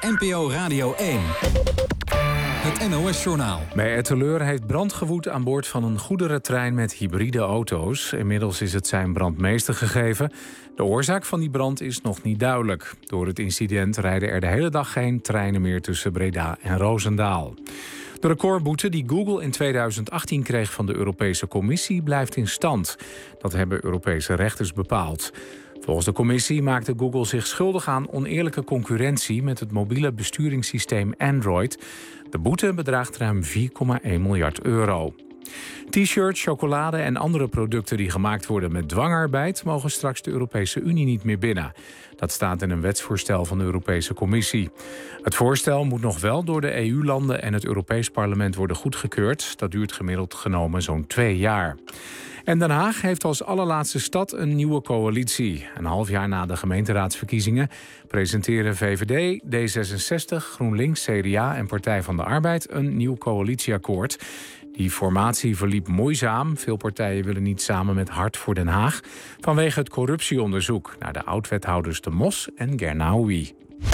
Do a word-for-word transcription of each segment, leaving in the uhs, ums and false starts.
N P O Radio één. Het N O S-journaal. Bij Etteleur heeft brand gewoed aan boord van een goederentrein met hybride auto's. Inmiddels is het zijn brandmeester gegeven. De oorzaak van die brand is nog niet duidelijk. Door het incident rijden er de hele dag geen treinen meer tussen Breda en Roosendaal. De recordboete die Google in tweeduizend achttien kreeg van de Europese Commissie blijft in stand. Dat hebben Europese rechters bepaald. Volgens de commissie maakte Google zich schuldig aan oneerlijke concurrentie met het mobiele besturingssysteem Android. De boete bedraagt ruim vier komma één miljard euro. T-shirts, chocolade en andere producten die gemaakt worden met dwangarbeid mogen straks de Europese Unie niet meer binnen. Dat staat in een wetsvoorstel van de Europese Commissie. Het voorstel moet nog wel door de E U-landen en het Europees Parlement worden goedgekeurd. Dat duurt gemiddeld genomen zo'n twee jaar. En Den Haag heeft als allerlaatste stad een nieuwe coalitie. Een half jaar na de gemeenteraadsverkiezingen presenteren V V D, D zesenzestig, GroenLinks, C D A en Partij van de Arbeid een nieuw coalitieakkoord. Die formatie verliep moeizaam. Veel partijen willen niet samen met Hart voor Den Haag vanwege het corruptieonderzoek naar de oud-wethouders De Mos en Gernaoui.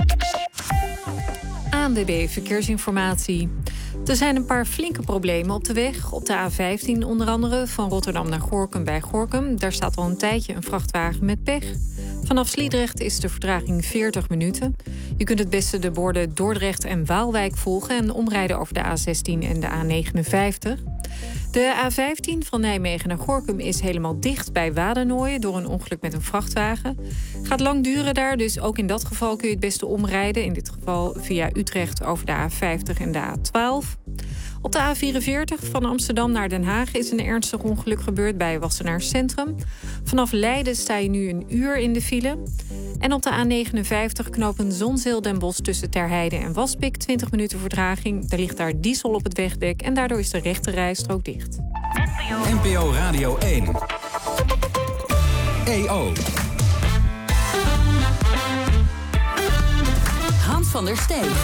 A N W B Verkeersinformatie. Er zijn een paar flinke problemen op de weg. Op de A vijftien onder andere, van Rotterdam naar Gorinchem bij Gorinchem. Daar staat al een tijdje een vrachtwagen met pech. Vanaf Sliedrecht is de vertraging veertig minuten. Je kunt het beste de borden Dordrecht en Waalwijk volgen en omrijden over de A zestien en de A negenenvijftig. De A vijftien van Nijmegen naar Gorinchem is helemaal dicht bij Wadernooien door een ongeluk met een vrachtwagen. Gaat lang duren daar, dus ook in dat geval kun je het beste omrijden. In dit geval via Utrecht over de A vijftig en de A twaalf. Op de A vierenveertig van Amsterdam naar Den Haag is een ernstig ongeluk gebeurd bij Wassenaar Centrum. Vanaf Leiden sta je nu een uur in de file. En op de A negenenvijftig knopen Zonzeel Den Bosch tussen Terheide en Waspik twintig minuten vertraging. Er ligt daar diesel op het wegdek en daardoor is de rechte rijstrook dicht. N P O Radio één. E O. Hans van der Steeg.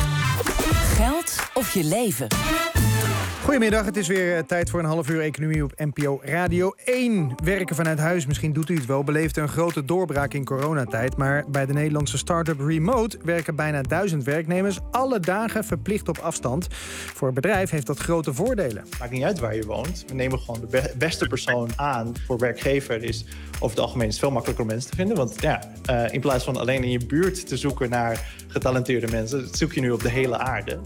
Geld of je leven. Goedemiddag, het is weer tijd voor een half uur economie op N P O Radio één. Werken vanuit huis, misschien doet u het wel, beleefde een grote doorbraak in coronatijd. Maar bij de Nederlandse start-up Remote werken bijna duizend werknemers alle dagen verplicht op afstand. Voor het bedrijf heeft dat grote voordelen. Maakt niet uit waar je woont. We nemen gewoon de be- beste persoon aan. Voor werkgever is over het algemeen is veel makkelijker om mensen te vinden. Want ja, uh, in plaats van alleen in je buurt te zoeken naar getalenteerde mensen, zoek je nu op de hele aarde.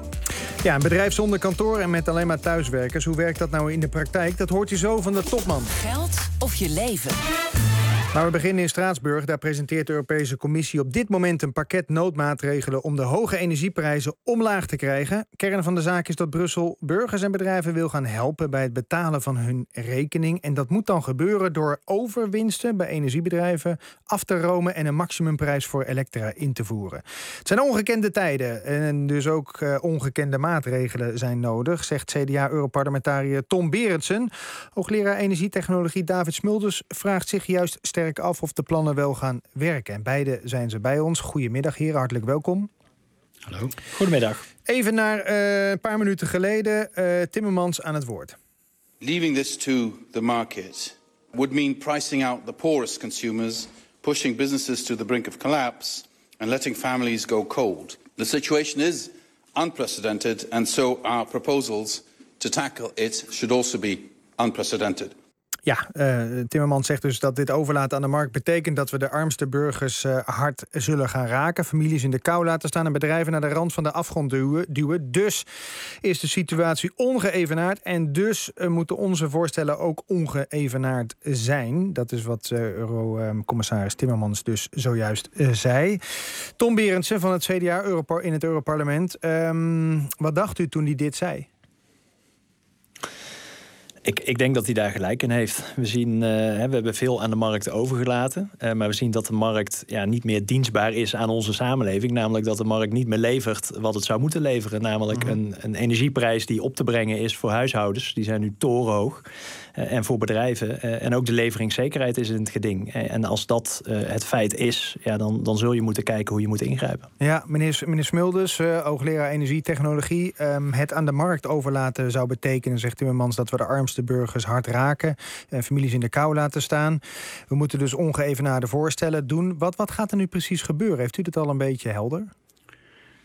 Ja, een bedrijf zonder kantoor en met alleen maar thuiswerkers. Hoe werkt dat nou in de praktijk? Dat hoort u zo van de topman. Geld of je leven. Maar we beginnen in Straatsburg. Daar presenteert de Europese Commissie op dit moment een pakket noodmaatregelen om de hoge energieprijzen omlaag te krijgen. Kern van de zaak is dat Brussel burgers en bedrijven wil gaan helpen bij het betalen van hun rekening. En dat moet dan gebeuren door overwinsten bij energiebedrijven af te romen en een maximumprijs voor elektra in te voeren. Het zijn ongekende tijden en dus ook uh, ongekende maatregelen zijn nodig, zegt C D A-europarlementariër Tom Berendsen. Hoogleraar energietechnologie David Smulders vraagt zich juist sterk af of de plannen wel gaan werken. En beide zijn ze bij ons. Goedemiddag heren, hartelijk welkom. Hallo. Goedemiddag. Even naar uh, een paar minuten geleden, uh, Timmermans aan het woord. Leaving this to the market would mean pricing out the poorest consumers, pushing businesses to the brink of collapse and letting families go cold. The situation is unprecedented and so our proposals to tackle it should also be unprecedented. Ja, uh, Timmermans zegt dus dat dit overlaten aan de markt betekent dat we de armste burgers uh, hard zullen gaan raken. Families in de kou laten staan en bedrijven naar de rand van de afgrond duwen. duwen. Dus is de situatie ongeëvenaard en dus uh, moeten onze voorstellen ook ongeëvenaard zijn. Dat is wat uh, Eurocommissaris Timmermans dus zojuist uh, zei. Tom Berendsen van het C D A Europar- in het Europarlement. Um, wat dacht u toen hij dit zei? Ik, ik denk dat hij daar gelijk in heeft. We zien, uh, we hebben veel aan de markt overgelaten. Uh, maar we zien dat de markt ja, niet meer dienstbaar is aan onze samenleving. Namelijk dat de markt niet meer levert wat het zou moeten leveren. Namelijk mm-hmm. een, een energieprijs die op te brengen is voor huishoudens. Die zijn nu torenhoog. Uh, en voor bedrijven. Uh, en ook de leveringszekerheid is in het geding. Uh, en als dat uh, het feit is, ja, dan, dan zul je moeten kijken hoe je moet ingrijpen. Ja, meneer, meneer Smulders, uh, hoogleraar energietechnologie. Um, het aan de markt overlaten zou betekenen, zegt Timmermans, dat we de armste burgers hard raken. Uh, families in de kou laten staan. We moeten dus ongeëvenaarde voorstellen doen. Wat, wat gaat er nu precies gebeuren? Heeft u dit al een beetje helder?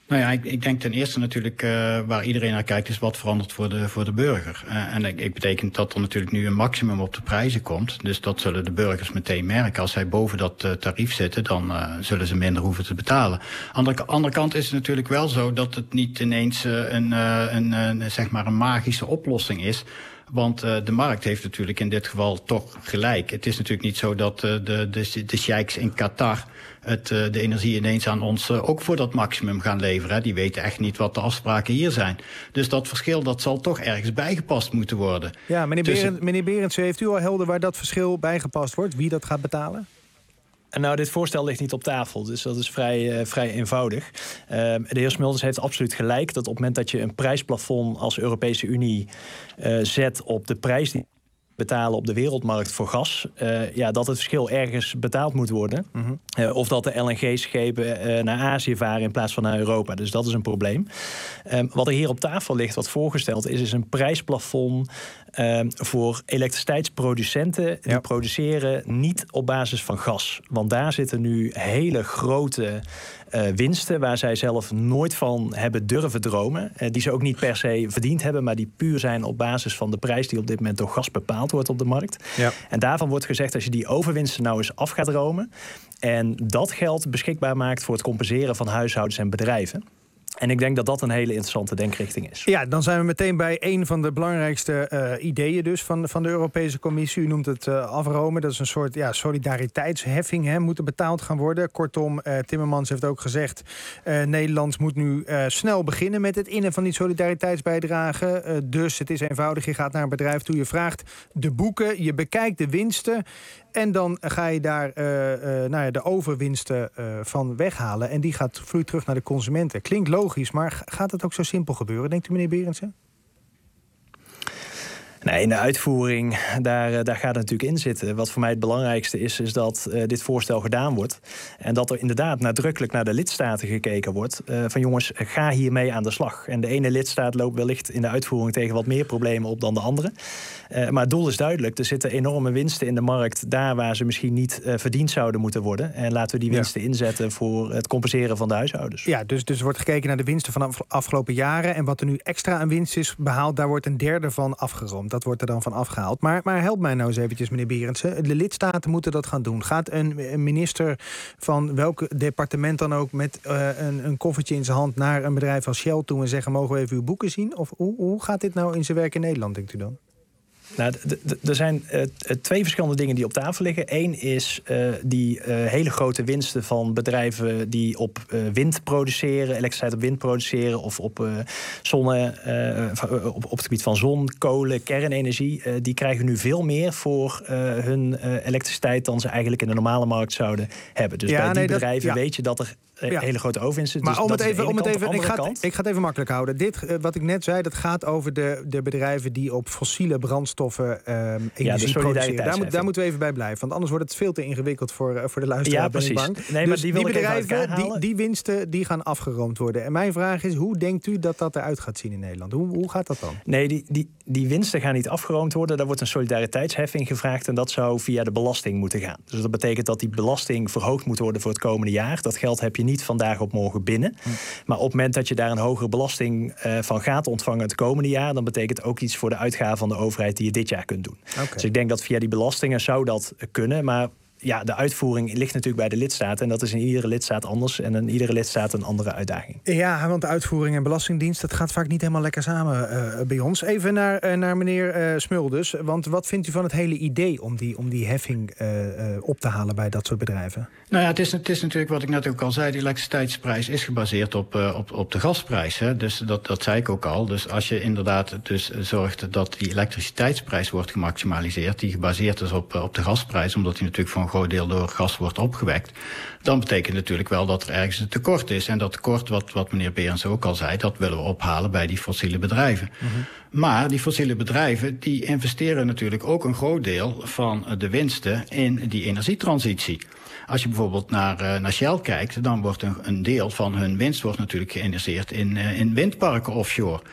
Nou ja, ik, ik denk ten eerste natuurlijk uh, waar iedereen naar kijkt is wat verandert voor de, voor de burger. Uh, en ik, ik betekent dat er natuurlijk nu een maximum op de prijzen komt. Dus dat zullen de burgers meteen merken. Als zij boven dat uh, tarief zitten, dan uh, zullen ze minder hoeven te betalen. Aan de andere kant is het natuurlijk wel zo dat het niet ineens uh, een, uh, een, uh, zeg maar een magische oplossing is. Want uh, de markt heeft natuurlijk in dit geval toch gelijk. Het is natuurlijk niet zo dat uh, de, de, de sheiks in Qatar het, uh, de energie ineens aan ons uh, ook voor dat maximum gaan leveren. Hè. Die weten echt niet wat de afspraken hier zijn. Dus dat verschil dat zal toch ergens bijgepast moeten worden. Ja, meneer, Tussen... Berend, meneer Berendsen, heeft u al helder waar dat verschil bijgepast wordt? Wie dat gaat betalen? Nou, dit voorstel ligt niet op tafel, dus dat is vrij, uh, vrij eenvoudig. Uh, de heer Smulders heeft absoluut gelijk dat op het moment dat je een prijsplafond als Europese Unie uh, zet op de prijs die betalen op de wereldmarkt voor gas, uh, ja, dat het verschil ergens betaald moet worden. Mm-hmm. Uh, of dat de L N G-schepen uh, naar Azië varen in plaats van naar Europa. Dus dat is een probleem. Um, wat er hier op tafel ligt, wat voorgesteld is, is een prijsplafond um, voor elektriciteitsproducenten die ja. produceren niet op basis van gas. Want daar zitten nu hele grote Uh, winsten waar zij zelf nooit van hebben durven dromen. Uh, die ze ook niet per se verdiend hebben, maar die puur zijn op basis van de prijs die op dit moment door gas bepaald wordt op de markt. Ja. En daarvan wordt gezegd, als je die overwinsten nou eens af gaat dromen en dat geld beschikbaar maakt voor het compenseren van huishoudens en bedrijven. En ik denk dat dat een hele interessante denkrichting is. Ja, dan zijn we meteen bij een van de belangrijkste uh, ideeën dus van, van de Europese Commissie. U noemt het uh, afromen. Dat is een soort ja, solidariteitsheffing, hè, moet er betaald gaan worden. Kortom, uh, Timmermans heeft ook gezegd, Uh, Nederland moet nu uh, snel beginnen met het innen van die solidariteitsbijdrage. Uh, dus het is eenvoudig, je gaat naar een bedrijf toe, je vraagt de boeken, je bekijkt de winsten en dan ga je daar uh, uh, nou ja, de overwinsten uh, van weghalen. En die gaat vloeit terug naar de consumenten. Klinkt logisch, maar gaat het ook zo simpel gebeuren, denkt u, meneer Berendsen? Nee, in de uitvoering, daar, daar gaat het natuurlijk in zitten. Wat voor mij het belangrijkste is, is dat uh, dit voorstel gedaan wordt. En dat er inderdaad nadrukkelijk naar de lidstaten gekeken wordt. Uh, van jongens, ga hiermee aan de slag. En de ene lidstaat loopt wellicht in de uitvoering tegen wat meer problemen op dan de andere. Uh, maar het doel is duidelijk. Er zitten enorme winsten in de markt daar waar ze misschien niet uh, verdiend zouden moeten worden. En laten we die winsten ja. inzetten voor het compenseren van de huishoudens. Ja, dus, dus er wordt gekeken naar de winsten van de afgelopen jaren. En wat er nu extra aan winst is behaald, daar wordt een derde van afgeroomd. Dat wordt er dan van afgehaald. Maar, maar help mij nou eens eventjes, meneer Berendsen. De lidstaten moeten dat gaan doen. Gaat een, een minister van welk departement dan ook met uh, een, een koffertje in zijn hand naar een bedrijf als Shell toe en zeggen, mogen we even uw boeken zien? Of hoe, hoe gaat dit nou in zijn werk in Nederland, denkt u dan? Nou, er zijn uh, twee verschillende dingen die op tafel liggen. Eén is uh, die uh, hele grote winsten van bedrijven die op uh, wind produceren, elektriciteit op wind produceren of op uh, zonne, uh, op, op het gebied van zon, kolen, kernenergie. Uh, die krijgen nu veel meer voor uh, hun uh, elektriciteit dan ze eigenlijk in de normale markt zouden hebben. Dus ja, bij die nee, bedrijven dat, ja. weet je dat er Ja. hele grote overwinsten. Maar dus om het even, om het even, ik ga, kant. ik ga het even makkelijk houden. Dit, uh, wat ik net zei, dat gaat over de, de bedrijven die op fossiele brandstoffen uh, energie ja, produceren. Daar, moet, daar moeten we even bij blijven, want anders wordt het veel te ingewikkeld voor, uh, voor de luisteraar. Ja, precies. Nee, dus maar die, die bedrijven, die, die winsten, die gaan afgeroomd worden. En mijn vraag is, hoe denkt u dat dat eruit gaat zien in Nederland? Hoe, hoe gaat dat dan? Nee, die, die, die winsten gaan niet afgeroomd worden. Daar wordt een solidariteitsheffing gevraagd en dat zou via de belasting moeten gaan. Dus dat betekent dat die belasting verhoogd moet worden voor het komende jaar. Dat geld heb je niet vandaag op morgen binnen. Hm. Maar op het moment dat je daar een hogere belasting uh, van gaat ontvangen het komende jaar, dan betekent ook iets voor de uitgaven van de overheid die je dit jaar kunt doen. Okay. Dus ik denk dat via die belastingen zou dat kunnen, maar ja, de uitvoering ligt natuurlijk bij de lidstaten en dat is in iedere lidstaat anders en in iedere lidstaat een andere uitdaging. Ja, want de uitvoering en belastingdienst, dat gaat vaak niet helemaal lekker samen uh, bij ons. Even naar, uh, naar meneer uh, Smulders, want wat vindt u van het hele idee om die, om die heffing uh, uh, op te halen bij dat soort bedrijven? Nou ja, het is, het is natuurlijk wat ik net ook al zei, die elektriciteitsprijs is gebaseerd op, uh, op, op de gasprijs. Hè? Dus dat, dat zei ik ook al. Dus als je inderdaad dus zorgt dat die elektriciteitsprijs wordt gemaximaliseerd, die gebaseerd is op, op de gasprijs, omdat die natuurlijk voor een groot deel door gas wordt opgewekt, dan betekent natuurlijk wel dat er ergens een tekort is. En dat tekort, wat, wat meneer Berendsen ook al zei, dat willen we ophalen bij die fossiele bedrijven. Mm-hmm. Maar die fossiele bedrijven, die investeren natuurlijk ook een groot deel van de winsten in die energietransitie. Als je bijvoorbeeld naar, uh, naar Shell kijkt, dan wordt een, een deel van hun winst wordt natuurlijk geïnvesteerd in, uh, in windparken offshore.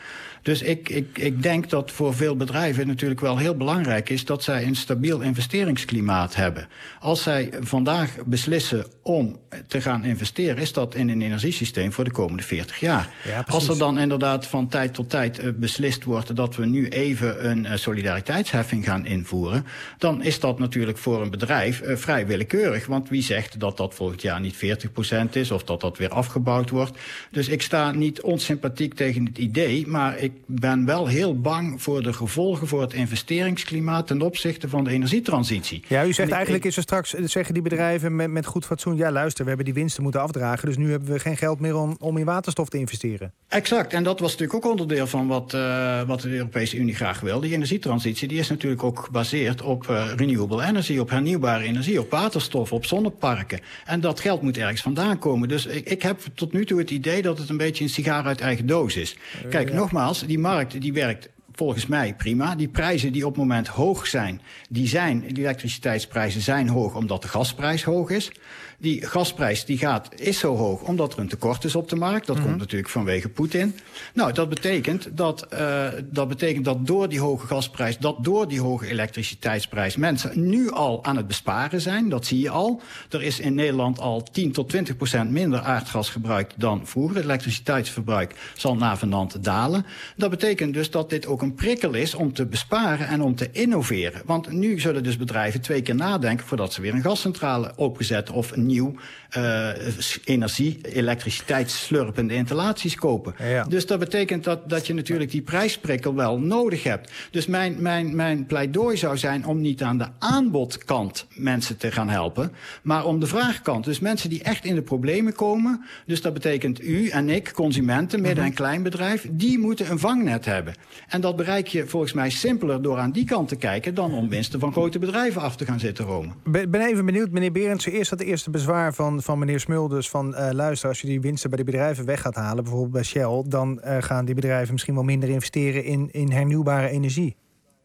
Dus ik, ik, ik denk dat voor veel bedrijven het natuurlijk wel heel belangrijk is dat zij een stabiel investeringsklimaat hebben. Als zij vandaag beslissen om te gaan investeren, is dat in een energiesysteem voor de komende veertig jaar. Ja, Als er dan inderdaad van tijd tot tijd uh, beslist wordt dat we nu even een uh, solidariteitsheffing gaan invoeren, dan is dat natuurlijk voor een bedrijf uh, vrij willekeurig. Want wie zegt dat dat volgend jaar niet veertig procent is of dat dat weer afgebouwd wordt. Dus ik sta niet onsympathiek tegen het idee, maar ik ben wel heel bang voor de gevolgen voor het investeringsklimaat ten opzichte van de energietransitie. Ja, u zegt ik, eigenlijk ik, is er straks, zeggen die bedrijven met, met goed fatsoen, ja luister, we hebben die winsten moeten afdragen, dus nu hebben we geen geld meer om, om in waterstof te investeren. Exact, en dat was natuurlijk ook onderdeel van wat, uh, wat de Europese Unie graag wil. Die energietransitie die is natuurlijk ook gebaseerd op uh, renewable energy, op hernieuwbare energie, op waterstof, op zonneparken. En dat geld moet ergens vandaan komen. Dus ik, ik heb tot nu toe het idee dat het een beetje een sigaar uit eigen doos is. Kijk, ja. nogmaals, die markt die werkt volgens mij prima. Die prijzen die op het moment hoog zijn, die zijn, die elektriciteitsprijzen zijn hoog omdat de gasprijs hoog is. Die gasprijs die gaat, is zo hoog omdat er een tekort is op de markt. Dat mm-hmm. komt natuurlijk vanwege Poetin. Nou, dat betekent dat, uh, dat betekent dat door die hoge gasprijs, dat door die hoge elektriciteitsprijs mensen nu al aan het besparen zijn. Dat zie je al. Er is in Nederland al tien tot twintig procent minder aardgas gebruikt dan vroeger. Het elektriciteitsverbruik zal navenant dalen. Dat betekent dus dat dit ook een prikkel is om te besparen en om te innoveren. Want nu zullen dus bedrijven twee keer nadenken voordat ze weer een gascentrale opzetten of een nieuw uh, energie, elektriciteitsslurpende installaties kopen. Ja. Dus dat betekent dat, dat je natuurlijk die prijsprikkel wel nodig hebt. Dus mijn, mijn, mijn pleidooi zou zijn om niet aan de aanbodkant mensen te gaan helpen, maar om de vraagkant. Dus mensen die echt in de problemen komen, dus dat betekent u en ik, consumenten, midden- en kleinbedrijf, die moeten een vangnet hebben. En dat bereik je volgens mij simpeler door aan die kant te kijken dan om winsten van grote bedrijven af te gaan zitten romen. Ik ben even benieuwd, meneer Berendsen, eerst dat eerste bezwaar van, van meneer Smulders van uh, luister, als je die winsten bij de bedrijven weg gaat halen, bijvoorbeeld bij Shell, dan uh, gaan die bedrijven misschien wel minder investeren in, in hernieuwbare energie.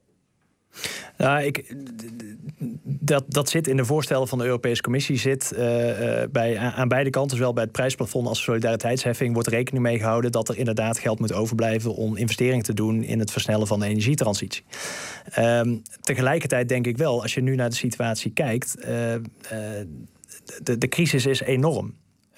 Nou, ik, dat, dat zit in de voorstellen van de Europese Commissie. Zit uh, bij, aan beide kanten, zowel bij het prijsplafond als solidariteitsheffing, wordt rekening mee gehouden dat er inderdaad geld moet overblijven om investeringen te doen in het versnellen van de energietransitie. Um, tegelijkertijd denk ik wel, als je nu naar de situatie kijkt, uh, uh, de, de crisis is enorm.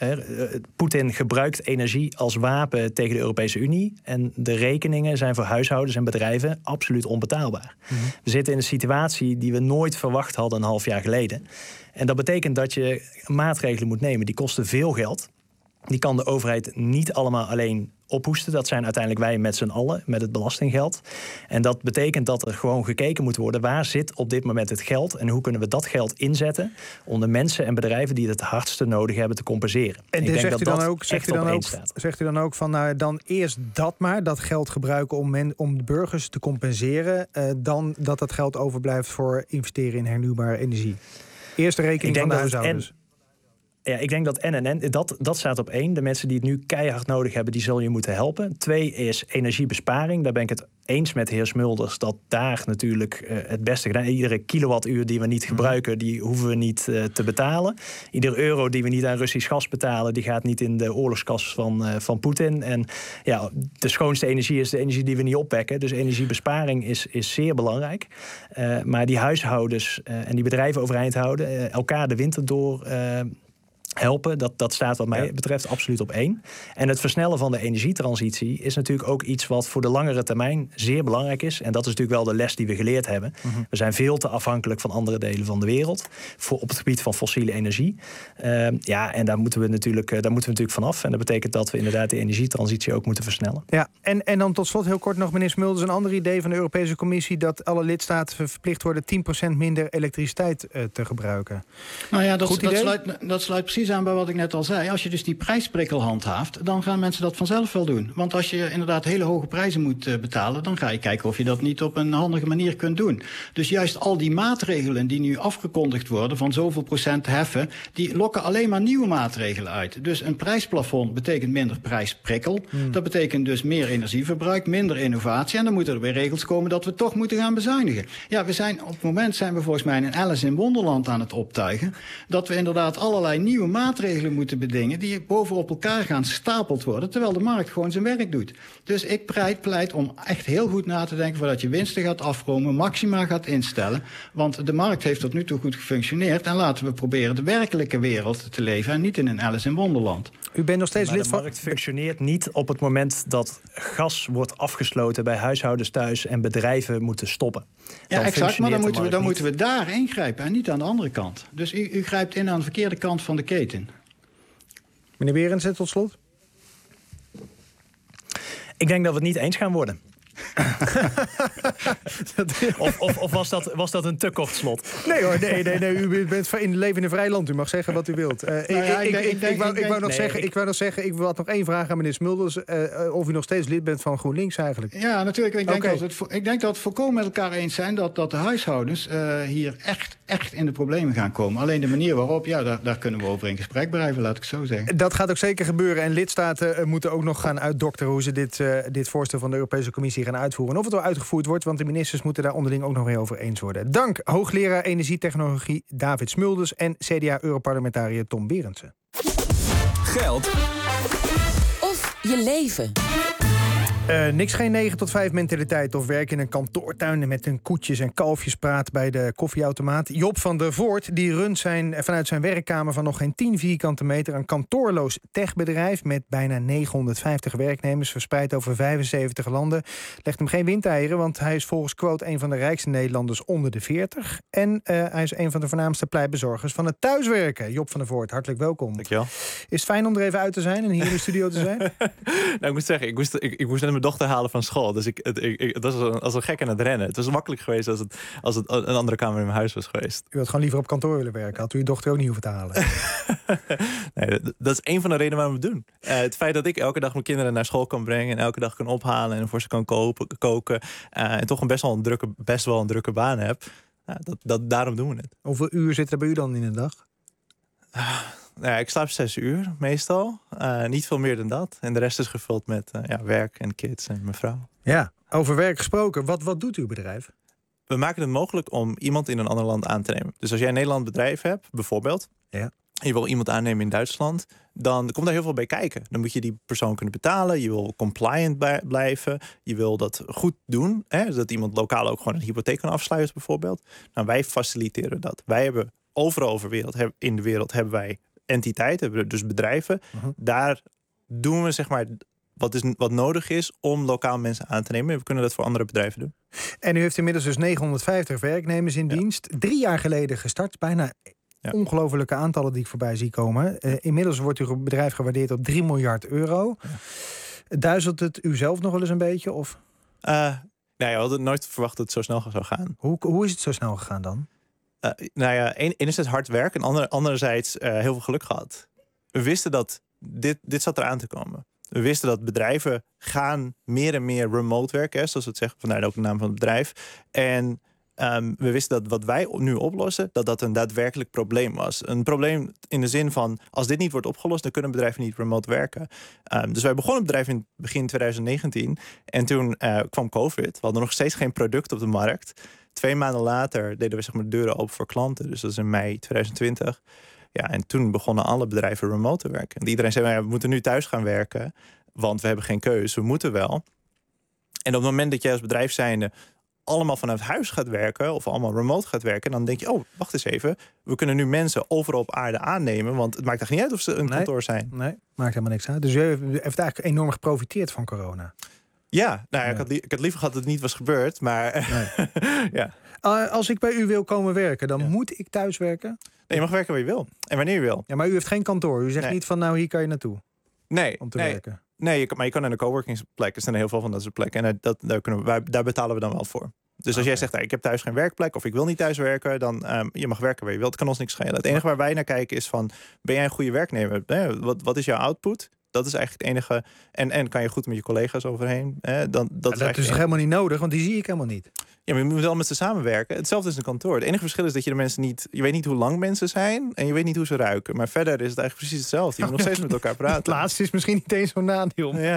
Poetin gebruikt energie als wapen tegen de Europese Unie. En de rekeningen zijn voor huishoudens en bedrijven absoluut onbetaalbaar. Mm-hmm. We zitten in een situatie die we nooit verwacht hadden een half jaar geleden. En dat betekent dat je maatregelen moet nemen. Die kosten veel geld. Die kan de overheid niet allemaal alleen ophoesten. Dat zijn uiteindelijk wij met z'n allen, met het belastinggeld. En dat betekent dat er gewoon gekeken moet worden, waar zit op dit moment het geld en hoe kunnen we dat geld inzetten om de mensen en bedrijven die het het hardste nodig hebben te compenseren. En dus zegt, u dan ook, zegt, u dan ook, zegt u dan ook van nou, dan eerst dat maar, dat geld gebruiken om, men, om de burgers te compenseren, uh, dan dat dat geld overblijft voor investeren in hernieuwbare energie. Eerst de rekening van de huishoudens. Ja, ik denk dat en en en, dat, dat staat op één. De mensen die het nu keihard nodig hebben, die zullen je moeten helpen. Twee is energiebesparing. Daar ben ik het eens met de heer Smulders dat daar natuurlijk uh, het beste gedaan. Iedere kilowattuur die we niet gebruiken, die hoeven we niet uh, te betalen. Iedere euro die we niet aan Russisch gas betalen, die gaat niet in de oorlogskas van, uh, van Poetin. En ja, de schoonste energie is de energie die we niet opwekken. Dus energiebesparing is, is zeer belangrijk. Uh, maar die huishoudens uh, en die bedrijven overeind houden, uh, elkaar de winter door Uh, helpen, dat, dat staat wat mij ja. betreft absoluut op één. En het versnellen van de energietransitie is natuurlijk ook iets wat voor de langere termijn zeer belangrijk is. En dat is natuurlijk wel de les die we geleerd hebben. Mm-hmm. We zijn veel te afhankelijk van andere delen van de wereld voor, op het gebied van fossiele energie. Uh, ja, en daar moeten we natuurlijk, uh, daar moeten we natuurlijk vanaf. En dat betekent dat we inderdaad de energietransitie ook moeten versnellen. Ja, en, en dan tot slot heel kort nog, meneer Smulders, een ander idee van de Europese Commissie dat alle lidstaten verplicht worden tien procent minder elektriciteit uh, te gebruiken. Nou ja, dat, dat, sluit, dat sluit precies aan bij wat ik net al zei. Als je dus die prijsprikkel handhaaft, dan gaan mensen dat vanzelf wel doen. Want als je inderdaad hele hoge prijzen moet uh, betalen, dan ga je kijken of je dat niet op een handige manier kunt doen. Dus juist al die maatregelen die nu afgekondigd worden, van zoveel procent heffen, die lokken alleen maar nieuwe maatregelen uit. Dus een prijsplafond betekent minder prijsprikkel. Hmm. Dat betekent dus meer energieverbruik, minder innovatie. En dan moeten er weer regels komen dat we toch moeten gaan bezuinigen. Ja, we zijn op het moment zijn we volgens mij in Alice in Wonderland aan het optuigen, dat we inderdaad allerlei nieuwe maatregelen moeten bedingen die bovenop elkaar gaan gestapeld worden, terwijl de markt gewoon zijn werk doet. Dus ik pleit, pleit om echt heel goed na te denken voordat je winsten gaat afromen, maxima gaat instellen. Want de markt heeft tot nu toe goed gefunctioneerd en laten we proberen de werkelijke wereld te leven en niet in een Alice in Wonderland. U bent nog steeds maar lid van... de markt functioneert niet op het moment dat gas wordt afgesloten bij huishoudens thuis en bedrijven moeten stoppen. Ja, Dan exact, maar dan, moeten we, dan niet. moeten we daar ingrijpen en niet aan de andere kant. Dus u, u grijpt in aan de verkeerde kant van de keten. Meneer Berendsen, tot slot. Ik denk dat we het niet eens gaan worden. of of, of was, dat, was dat een te kort slot? Nee hoor, nee, nee, nee, u bent in leven in een vrij land. U mag zeggen wat u wilt. Uh, Nou ja, ik denk- ik, ik denk- ik, wou, ik ik wou nog denk- zeggen, nee, ik wou nog zeggen, ik had nog één vraag aan meneer Smulders. Uh, of u nog steeds lid bent van GroenLinks eigenlijk. Ja, natuurlijk. Ik denk, Oké. dat, we het, vo- ik denk dat we het volkomen met elkaar eens zijn dat, dat de huishoudens uh, hier echt, echt in de problemen gaan komen. Alleen de manier waarop, ja, daar, daar kunnen we over in gesprek blijven, laat ik zo zeggen. Dat gaat ook zeker gebeuren. En lidstaten uh, moeten ook nog gaan uitdokteren hoe ze dit, uh, dit voorstel van de Europese Commissie gaan uitvoeren. En of het wel uitgevoerd wordt, want de ministers moeten daar onderling ook nog weer over eens worden. Dank hoogleraar energietechnologie David Smulders en C D A-europarlementariër Tom Berendsen. Geld Of je leven. Uh, niks geen negen tot vijf mentaliteit of werk in een kantoortuin met een koetjes- en kalfjespraat bij de koffieautomaat. Job van der Voort die runt zijn, vanuit zijn werkkamer van nog geen tien vierkante meter een kantoorloos techbedrijf met bijna negenhonderdvijftig werknemers verspreid over vijfenzeventig landen. Legt hem geen windeieren, want hij is volgens quote een van de rijkste Nederlanders onder de veertig. En uh, hij is een van de voornaamste pleitbezorgers van het thuiswerken. Job van der Voort, hartelijk welkom. Dankjewel. Is het fijn om er even uit te zijn en hier in de studio te zijn? Nou, ik moet zeggen, ik moest, ik, ik moest net mijn dochter halen van school. Dus ik, het, ik, ik, dat was een, als een gek aan het rennen. Het was makkelijk geweest als het, als het een andere kamer in mijn huis was geweest. U had gewoon liever op kantoor willen werken. Had u uw dochter ook niet hoeven te halen. Nee, dat, dat is een van de redenen waarom we het doen. Uh, het feit dat ik elke dag mijn kinderen naar school kan brengen en elke dag kan ophalen en voor ze kan kopen, koken. Uh, en toch een best wel een drukke, best wel een drukke baan heb. Uh, dat, dat, daarom doen we het. Hoeveel uur zit er bij u dan in een dag? Uh, nou ja, ik slaap zes uur meestal. Uh, niet veel meer dan dat. En de rest is gevuld met uh, ja, werk en kids en mijn vrouw. Ja, over werk gesproken. Wat, wat doet uw bedrijf? We maken het mogelijk om iemand in een ander land aan te nemen. Dus als jij een Nederland bedrijf hebt, bijvoorbeeld, ja. en je wil iemand aannemen in Duitsland, dan komt daar heel veel bij kijken. Dan moet je die persoon kunnen betalen. Je wil compliant blijven. Je wil dat goed doen. Hè? Zodat iemand lokaal ook gewoon een hypotheek kan afsluiten, bijvoorbeeld. Nou, wij faciliteren dat. Wij hebben overal over wereld, in de wereld hebben wij entiteiten, hebben dus bedrijven. Uh-huh. Daar doen we zeg maar wat, is, wat nodig is om lokaal mensen aan te nemen. We kunnen dat voor andere bedrijven doen. En u heeft inmiddels dus negenhonderdvijftig werknemers in ja. dienst. Drie jaar geleden gestart. Bijna ja. ongelofelijke aantallen die ik voorbij zie komen. Uh, inmiddels wordt uw bedrijf gewaardeerd op drie miljard euro. Ja. Duizelt het u zelf nog wel eens een beetje? Of? Uh, nou ja, we hadden nooit verwacht dat het zo snel zou gaan. Hoe, hoe is het zo snel gegaan dan? Uh, nou ja, enerzijds hard werk en ander, anderzijds uh, heel veel geluk gehad. We wisten dat dit, dit zat eraan te komen. We wisten dat bedrijven gaan meer en meer remote werken, hè, zoals we het zeggen, vandaar ook de naam van het bedrijf. En um, we wisten dat wat wij nu oplossen, dat dat een daadwerkelijk probleem was. Een probleem in de zin van, als dit niet wordt opgelost, dan kunnen bedrijven niet remote werken. Um, dus wij begonnen het bedrijf in begin twintig negentien en toen uh, kwam COVID. We hadden nog steeds geen product op de markt. Twee maanden later deden we zeg maar de deuren open voor klanten. Dus dat is in mei twintig twintig. Ja, en toen begonnen alle bedrijven remote te werken. En iedereen zei, ja, we moeten nu thuis gaan werken, want we hebben geen keus. We moeten wel. En op het moment dat jij als bedrijf zijnde allemaal vanuit huis gaat werken, of allemaal remote gaat werken, dan denk je, oh, wacht eens even. We kunnen nu mensen overal op aarde aannemen, want het maakt echt niet uit of ze een nee, kantoor zijn. Nee, maakt helemaal niks uit. Dus u heeft eigenlijk enorm geprofiteerd van corona. Ja, nou ja, ja. Ik, had li- ik had liever gehad dat het niet was gebeurd, maar nee. ja. Uh, als ik bij u wil komen werken, dan ja. moet ik thuis werken? Nee, je mag werken waar je wil. En wanneer je wil. Ja, maar u heeft geen kantoor. U zegt nee. niet van, nou, hier kan je naartoe. Nee. Om te nee. werken. Nee, je kan, maar je kan naar de coworkingsplek. Er zijn heel veel van dat soort plekken. En dat, daar, kunnen we, wij, daar betalen we dan wel voor. Dus als okay. jij zegt, hey, ik heb thuis geen werkplek of ik wil niet thuis werken, dan um, je mag werken waar je wilt. Het kan ons niks schelen. Het enige waar wij naar kijken is van, ben jij een goede werknemer? Nee, wat, wat is jouw output? Dat is eigenlijk het enige. En, en kan je goed met je collega's overheen. Hè? Dan, dat ja, is, dat is toch helemaal niet nodig, want die zie ik helemaal niet. Ja, maar je moet wel met ze samenwerken. Hetzelfde is een kantoor. Het enige verschil is dat je de mensen niet... Je weet niet hoe lang mensen zijn en je weet niet hoe ze ruiken. Maar verder is het eigenlijk precies hetzelfde. Je moet nog steeds met elkaar praten. Het laatste is misschien niet eens zo'n nadeel. Ja.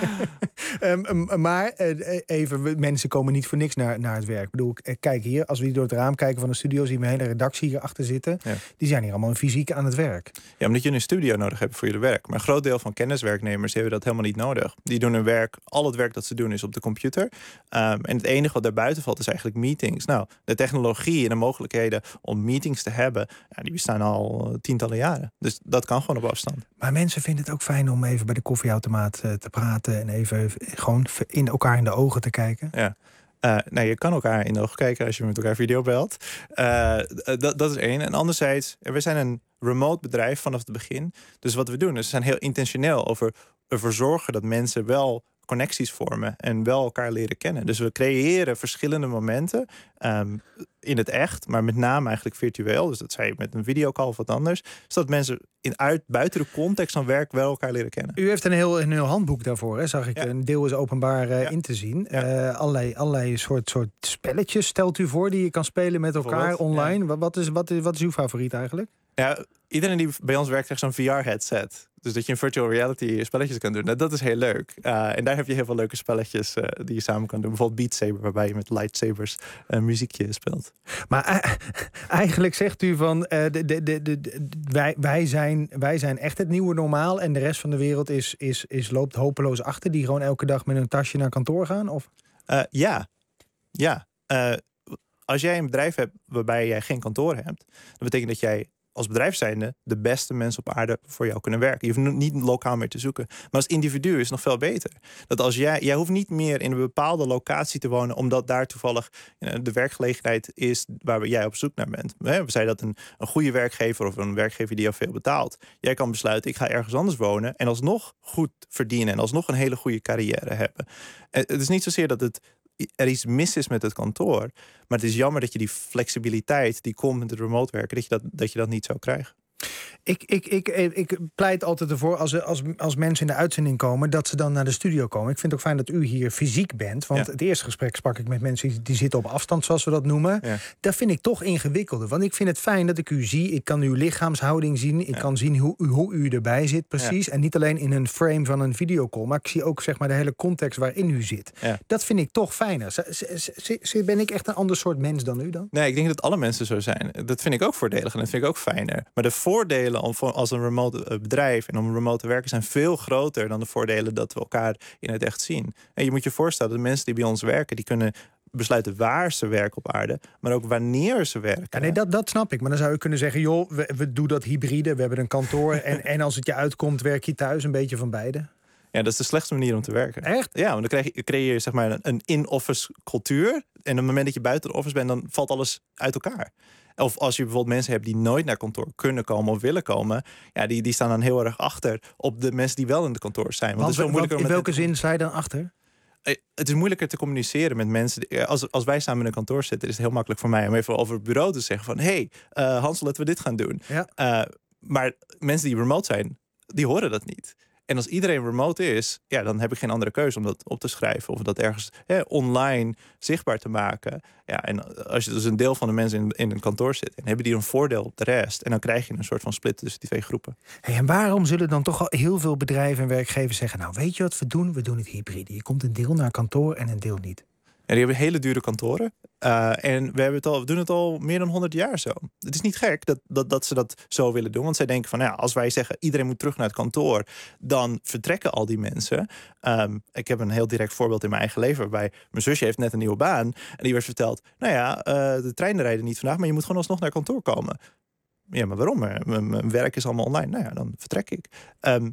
um, maar uh, even, mensen komen niet voor niks naar, naar het werk. Ik bedoel, kijk hier, als we hier door het raam kijken van de studio... zien we een hele redactie hier achter zitten. Ja. Die zijn hier allemaal fysiek aan het werk. Ja, omdat je een studio nodig hebt voor je werk. Maar een groot deel van kenniswerknemers hebben dat helemaal niet nodig. Die doen hun werk, al het werk dat ze doen is op de computer. Um, en het enige wat daarbuiten valt is eigenlijk meetings. Nou, de technologie en de mogelijkheden om meetings te hebben... Ja, die bestaan al tientallen jaren. Dus dat kan gewoon op afstand. Maar mensen vinden het ook fijn om even bij de koffieautomaat uh, te praten... en even gewoon in elkaar in de ogen te kijken. Ja. Uh, nou, je kan elkaar in de ogen kijken als je met elkaar video belt. Uh, dat, dat is één. En anderzijds, we zijn een remote bedrijf vanaf het begin. Dus wat we doen, is we zijn heel intentioneel over ervoor zorgen dat mensen wel connecties vormen en wel elkaar leren kennen. Dus we creëren verschillende momenten um, in het echt, maar met name eigenlijk virtueel. Dus dat zei je met een videocall of wat anders. Zodat mensen in uit, buiten de context van werk wel elkaar leren kennen. U heeft een heel, een heel handboek daarvoor, hè, zag ik. Ja. Een deel is openbaar uh, ja. in te zien. Ja. Uh, allerlei, allerlei soort, soort spelletjes stelt u voor die je kan spelen met elkaar online. Ja. Wat, is, wat, is, wat is uw favoriet eigenlijk? Ja, iedereen die bij ons werkt krijgt zo'n V R-headset. Dus dat je in virtual reality spelletjes kan doen. Nou, dat is heel leuk. Uh, en daar heb je heel veel leuke spelletjes uh, die je samen kan doen. Bijvoorbeeld Beat Saber, waarbij je met lightsabers uh, muziekje speelt. Maar uh, eigenlijk zegt u van... Uh, de, de, de, de, wij, wij, zijn, wij zijn echt het nieuwe normaal... en de rest van de wereld is, is, is, loopt hopeloos achter... die gewoon elke dag met een tasje naar kantoor gaan? Of? Uh, ja. Ja. Uh, als jij een bedrijf hebt waarbij jij geen kantoor hebt... dat betekent dat jij... als bedrijf zijnde de beste mensen op aarde voor jou kunnen werken. Je hoeft niet lokaal meer te zoeken. Maar als individu is het nog veel beter. Dat als jij, jij hoeft niet meer in een bepaalde locatie te wonen... omdat daar toevallig you know, de werkgelegenheid is waar jij op zoek naar bent. We zeiden dat een, een goede werkgever of een werkgever die jou veel betaalt. Jij kan besluiten, ik ga ergens anders wonen... en alsnog goed verdienen en alsnog een hele goede carrière hebben. Het is niet zozeer dat het... er iets mis is met het kantoor. Maar het is jammer dat je die flexibiliteit die komt met het remote werken... dat je dat, dat, je dat niet zou krijgen. Ik, ik, ik, ik pleit altijd ervoor als, als, als mensen in de uitzending komen... dat ze dan naar de studio komen. Ik vind het ook fijn dat u hier fysiek bent. Want ja. het eerste gesprek sprak ik met mensen die, die zitten op afstand, zoals we dat noemen. Ja. Dat vind ik toch ingewikkelder. Want ik vind het fijn dat ik u zie. Ik kan uw lichaamshouding zien. Ik ja. kan zien hoe, hoe u erbij zit precies. Ja. En niet alleen in een frame van een videocall. Maar ik zie ook zeg maar, de hele context waarin u zit. Ja. Dat vind ik toch fijner. Z- z- z- ben ik echt een ander soort mens dan u dan? Nee, ik denk dat alle mensen zo zijn. Dat vind ik ook voordelig en dat vind ik ook fijner. Maar de voordelen om als een remote bedrijf en om remote te werken zijn veel groter dan de voordelen dat we elkaar in het echt zien. En je moet je voorstellen, de mensen die bij ons werken, die kunnen besluiten waar ze werken op aarde, maar ook wanneer ze werken. Ja, nee, dat, dat snap ik. Maar dan zou je kunnen zeggen, joh, we, we doen dat hybride. We hebben een kantoor en, en als het je uitkomt, werk je thuis, een beetje van beide. Ja, dat is de slechtste manier om te werken. Echt? Ja, want dan krijg je, creëer je zeg maar een in-office cultuur. En op het moment dat je buiten de office bent, dan valt alles uit elkaar. Of als je bijvoorbeeld mensen hebt die nooit naar kantoor kunnen komen of willen komen, ja, die, die staan dan heel erg achter op de mensen die wel in de kantoor zijn. Want, want, het is veel want in welke zin sta je dan achter? Het is moeilijker te communiceren met mensen. Als, als wij samen in een kantoor zitten, is het heel makkelijk voor mij om even over het bureau te zeggen van, hé, hey, uh, Hans, laten we dit gaan doen. Ja. Uh, maar mensen die remote zijn, die horen dat niet. En als iedereen remote is, ja, dan heb ik geen andere keuze om dat op te schrijven of dat ergens hè, online zichtbaar te maken. Ja, en als je dus een deel van de mensen in, in een kantoor zit, dan hebben die een voordeel op de rest. En dan krijg je een soort van split tussen die twee groepen. Hey, en waarom zullen dan toch al heel veel bedrijven en werkgevers zeggen, nou, weet je wat we doen? We doen het hybride. Je komt een deel naar kantoor en een deel niet. Ja, die hebben hele dure kantoren. Uh, en we, hebben het al, we doen het al meer dan honderd jaar zo. Het is niet gek dat, dat, dat ze dat zo willen doen. Want zij denken van, nou ja, als wij zeggen iedereen moet terug naar het kantoor, dan vertrekken al die mensen. Um, ik heb een heel direct voorbeeld in mijn eigen leven, waarbij mijn zusje heeft net een nieuwe baan. En die werd verteld, nou ja, uh, de treinen rijden niet vandaag, maar je moet gewoon alsnog naar kantoor komen. Ja, maar waarom? Mijn, mijn werk is allemaal online. Nou ja, dan vertrek ik. Um,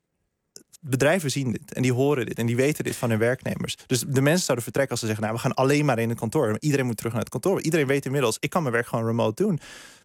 Bedrijven zien dit en die horen dit en die weten dit van hun werknemers. Dus de mensen zouden vertrekken als ze zeggen, nou, we gaan alleen maar in het kantoor. Iedereen moet terug naar het kantoor. Iedereen weet inmiddels, ik kan mijn werk gewoon remote doen.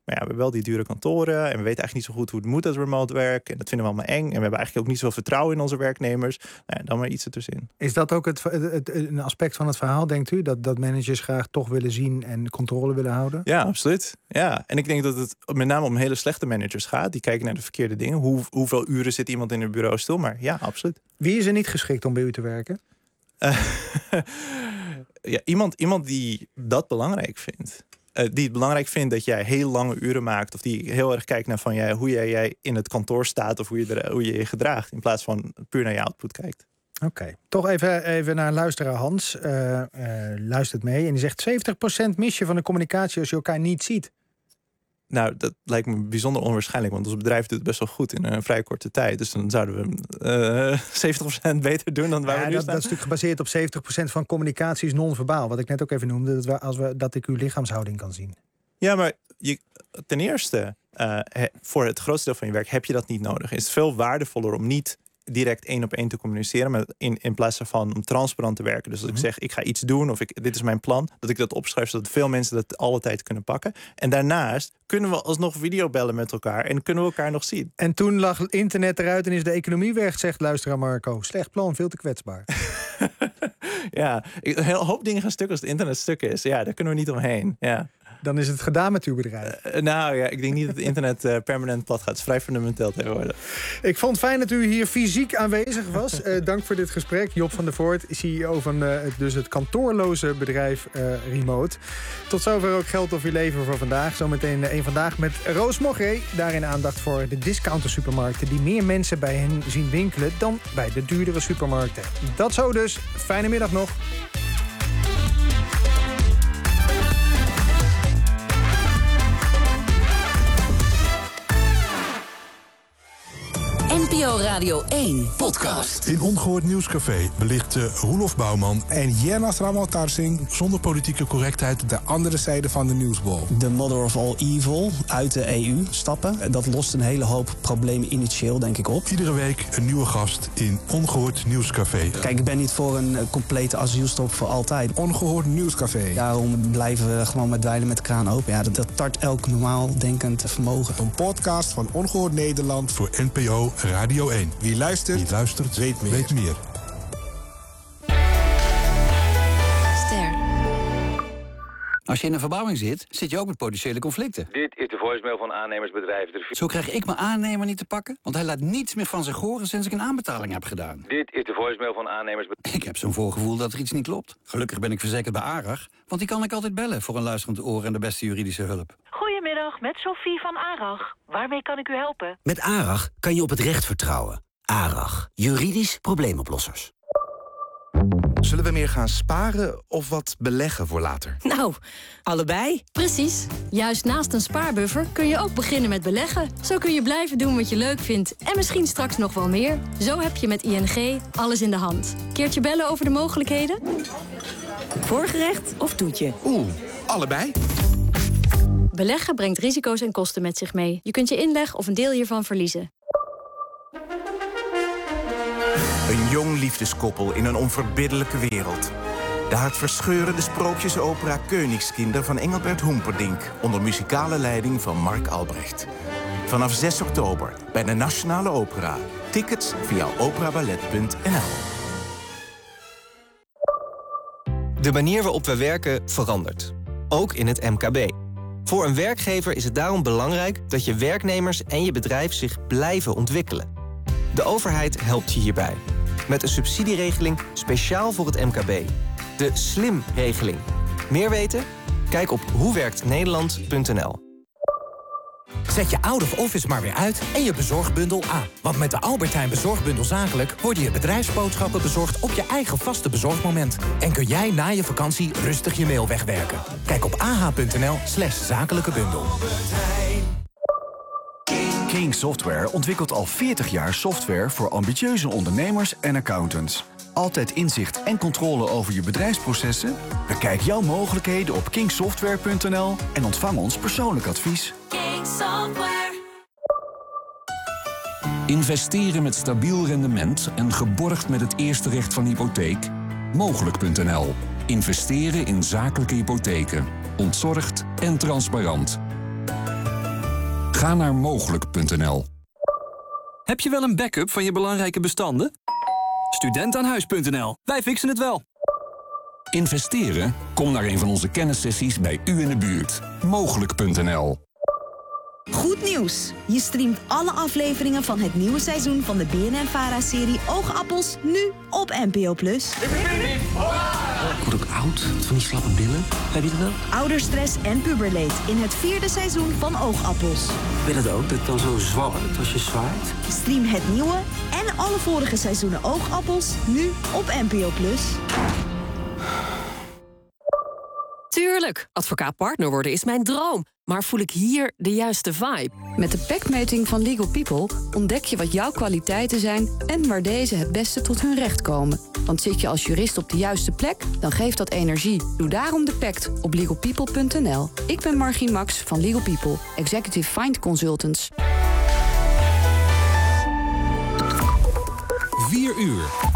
Maar ja, we hebben wel die dure kantoren en we weten eigenlijk niet zo goed hoe het moet, dat remote werk. En dat vinden we allemaal eng. En we hebben eigenlijk ook niet zoveel vertrouwen in onze werknemers. Nou ja, dan maar iets ertussenin. Is dat ook het, het, het, een aspect van het verhaal, denkt u? Dat, dat managers graag toch willen zien en controle willen houden? Ja, absoluut. Ja. En ik denk dat het met name om hele slechte managers gaat. Die kijken naar de verkeerde dingen. Hoe, hoeveel uren zit iemand in een bureau stil? Maar ja, absoluut. Wie is er niet geschikt om bij u te werken? Uh, ja, iemand, iemand die dat belangrijk vindt. Uh, die het belangrijk vindt dat jij heel lange uren maakt. Of die heel erg kijkt naar van jij, hoe jij, jij in het kantoor staat. Of hoe je, er, hoe je je gedraagt. In plaats van puur naar je output kijkt. Oké, okay. Toch even, even naar luisteraar Hans. Uh, uh, luistert mee en die zegt zeventig procent mis je van de communicatie als je elkaar niet ziet. Nou, dat lijkt me bijzonder onwaarschijnlijk. Want ons bedrijf doet het best wel goed in een vrij korte tijd. Dus dan zouden we uh, zeventig procent beter doen dan waar ja, we nu dat, staan. dat is natuurlijk gebaseerd op zeventig procent van communicatie is non-verbaal. Wat ik net ook even noemde, dat, we, als we, dat ik uw lichaamshouding kan zien. Ja, maar je, ten eerste, uh, he, voor het grootste deel van je werk heb je dat niet nodig. Het is veel waardevoller om niet direct één op één te communiceren, maar in, in plaats van om transparant te werken. Dus als mm-hmm. ik zeg, ik ga iets doen of ik, dit is mijn plan, dat ik dat opschrijf, zodat veel mensen dat alle tijd kunnen pakken. En daarnaast kunnen we alsnog videobellen met elkaar en kunnen we elkaar nog zien. En toen lag internet eruit en is de economie weg, zegt luisteraar Marco. Slecht plan, veel te kwetsbaar. Ja, een hele hoop dingen gaan stuk als het internet stuk is. Ja, daar kunnen we niet omheen. Ja. Dan is het gedaan met uw bedrijf. Uh, nou ja, ik denk niet dat het internet uh, permanent plat gaat. Het is vrij fundamenteel tegenwoordig. Ik vond het fijn dat u hier fysiek aanwezig was. Uh, dank voor dit gesprek. Job van der Voort, C E O van uh, dus het kantoorloze bedrijf uh, Remote. Tot zover ook Geld of je leven voor vandaag. Zometeen uh, een vandaag met Roos Mogré. Daarin aandacht voor de discounter supermarkten die meer mensen bij hen zien winkelen dan bij de duurdere supermarkten. Dat zo dus. Fijne middag nog. N P O Radio één podcast. In Ongehoord Nieuwscafé belichten Roelof Bouwman en Jernas Ramaltarsing zonder politieke correctheid de andere zijde van de nieuwsbol. De mother of all evil uit de E U stappen. Dat lost een hele hoop problemen initieel, denk ik, op. Iedere week een nieuwe gast in Ongehoord Nieuwscafé. Kijk, ik ben niet voor een complete asielstop voor altijd. Ongehoord Nieuwscafé. Daarom blijven we gewoon met dweilen met de kraan open. Ja, dat, dat tart elk normaal denkend vermogen. Een podcast van Ongehoord Nederland voor N P O Radio één. Wie luistert, Wie luistert weet meer. Weet meer. Ster. Als je in een verbouwing zit, zit je ook met potentiële conflicten. Dit is de voicemail van aannemersbedrijf. Zo krijg ik mijn aannemer niet te pakken, want hij laat niets meer van zich horen sinds ik een aanbetaling heb gedaan. Dit is de voicemail van aannemersbedrijf. Ik heb zo'n voorgevoel dat er iets niet klopt. Gelukkig ben ik verzekerd bij ARAG, want die kan ik altijd bellen voor een luisterend oor en de beste juridische hulp. Goedemiddag, met Sophie van ARAG. Waarmee kan ik u helpen? Met ARAG kan je op het recht vertrouwen. ARAG, juridisch probleemoplossers. Zullen we meer gaan sparen of wat beleggen voor later? Nou, allebei. Precies. Juist naast een spaarbuffer kun je ook beginnen met beleggen. Zo kun je blijven doen wat je leuk vindt en misschien straks nog wel meer. Zo heb je met I N G alles in de hand. Keertje bellen over de mogelijkheden? Voorgerecht of toetje? Oeh, allebei. Beleggen brengt risico's en kosten met zich mee. Je kunt je inleg of een deel hiervan verliezen. Een jong liefdeskoppel in een onverbiddelijke wereld. De hartverscheurende sprookjesopera Königskinder van Engelbert Humperdinck, onder muzikale leiding van Mark Albrecht. Vanaf zes oktober bij de Nationale Opera. Tickets via operaballet punt n l. De manier waarop we werken verandert. Ook in het M K B. Voor een werkgever is het daarom belangrijk dat je werknemers en je bedrijf zich blijven ontwikkelen. De overheid helpt je hierbij. Met een subsidieregeling speciaal voor het M K B. De SLIM-regeling. Meer weten? Kijk op hoewerktnederland punt n l. Zet je out of office maar weer uit en je bezorgbundel aan. Want met de Albert Heijn Bezorgbundel Zakelijk worden je bedrijfsboodschappen bezorgd op je eigen vaste bezorgmoment. En kun jij na je vakantie rustig je mail wegwerken. Kijk op a h punt n l slash zakelijke bundel. King Software ontwikkelt al veertig jaar software voor ambitieuze ondernemers en accountants. Altijd inzicht en controle over je bedrijfsprocessen? Bekijk jouw mogelijkheden op king software punt n l en ontvang ons persoonlijk advies. King Software. Investeren met stabiel rendement en geborgd met het eerste recht van hypotheek? Mogelijk punt n l. Investeren in zakelijke hypotheken. Ontzorgd en transparant. Ga naar mogelijk punt n l. Heb je wel een backup van je belangrijke bestanden? studentaanhuis punt n l. Wij fixen het wel. Investeren? Kom naar een van onze kennissessies bij u in de buurt. mogelijk punt n l. Goed nieuws! Je streamt alle afleveringen van het nieuwe seizoen van de B N N Vara-serie Oogappels nu op N P O plus. Ik word ook oud, van die slappe billen. Heb je dat wel? Ouderstress en puberleed in het vierde seizoen van Oogappels. Ben het ook, dat het dan zo zwabbert als je zwaait? Stream het nieuwe en alle vorige seizoenen Oogappels nu op N P O plus. Tuurlijk, advocaat-partner worden is mijn droom. Maar voel ik hier de juiste vibe? Met de P E C-meting van Legal People ontdek je wat jouw kwaliteiten zijn en waar deze het beste tot hun recht komen. Want zit je als jurist op de juiste plek, dan geeft dat energie. Doe daarom de pact op legal people punt n l. Ik ben Margien Max van Legal People, Executive Find Consultants. vier uur.